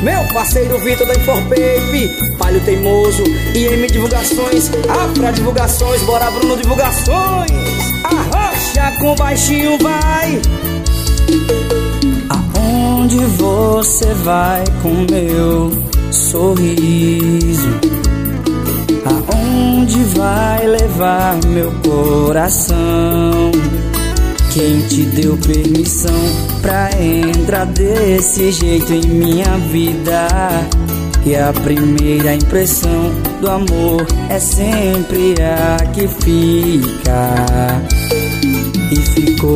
Meu parceiro Vitor da Inforpape, Palio Teimoso, IM Divulgações, Afra Divulgações, bora Bruno Divulgações. Arrocha com baixinho vai. Aonde você vai com meu sorriso? Aonde vai levar meu coração? Quem te deu permissão pra entrar desse jeito em minha vida? E a primeira impressão do amor é sempre a que fica. E ficou,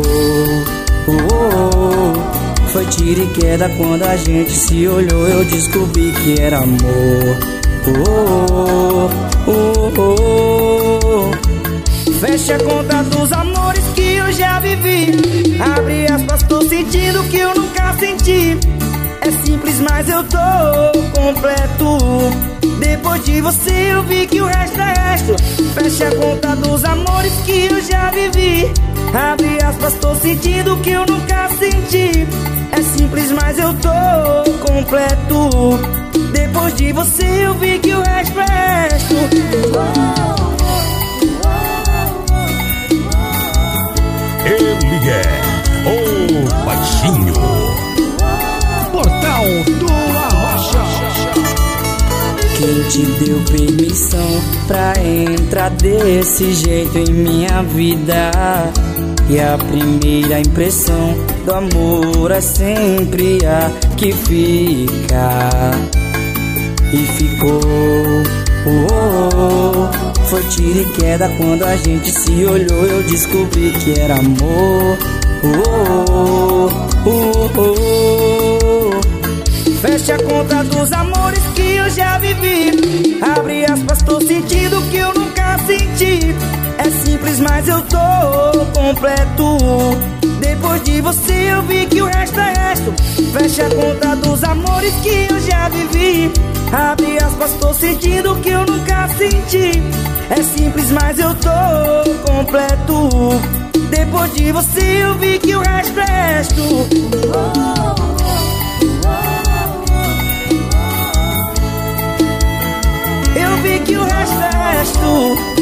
foi tiro e queda quando a gente se olhou. Eu descobri que era amor. Fecha a conta dos amores que eu já vivi. Abre aspas, tô sentindo que eu nunca senti. É simples, mas eu tô completo. Depois de você eu vi que o resto é resto. Fecha a conta dos amores que eu já vivi. Abre aspas, tô sentindo que eu nunca senti. É simples, mas eu tô completo. Depois de você eu vi que o resto é resto. Ele é o baixinho. Portal do Arrocha. Quem te deu permissão pra entrar desse jeito em minha vida? E a primeira impressão do amor é sempre a que fica. E ficou, foi tiro e queda quando a gente se olhou. Eu descobri que era amor. Fecha a conta dos amores que eu já vivi. Abre aspas, tô sentindo que eu nunca senti. É simples, mas eu tô completo. Depois de você eu vi que o resto é resto. Fecha a conta dos amores que eu já vivi. Abre aspas, tô sentindo que eu nunca senti. É simples, mas eu tô completo. Depois de você eu vi que o resto é resto. Eu vi que o resto é resto.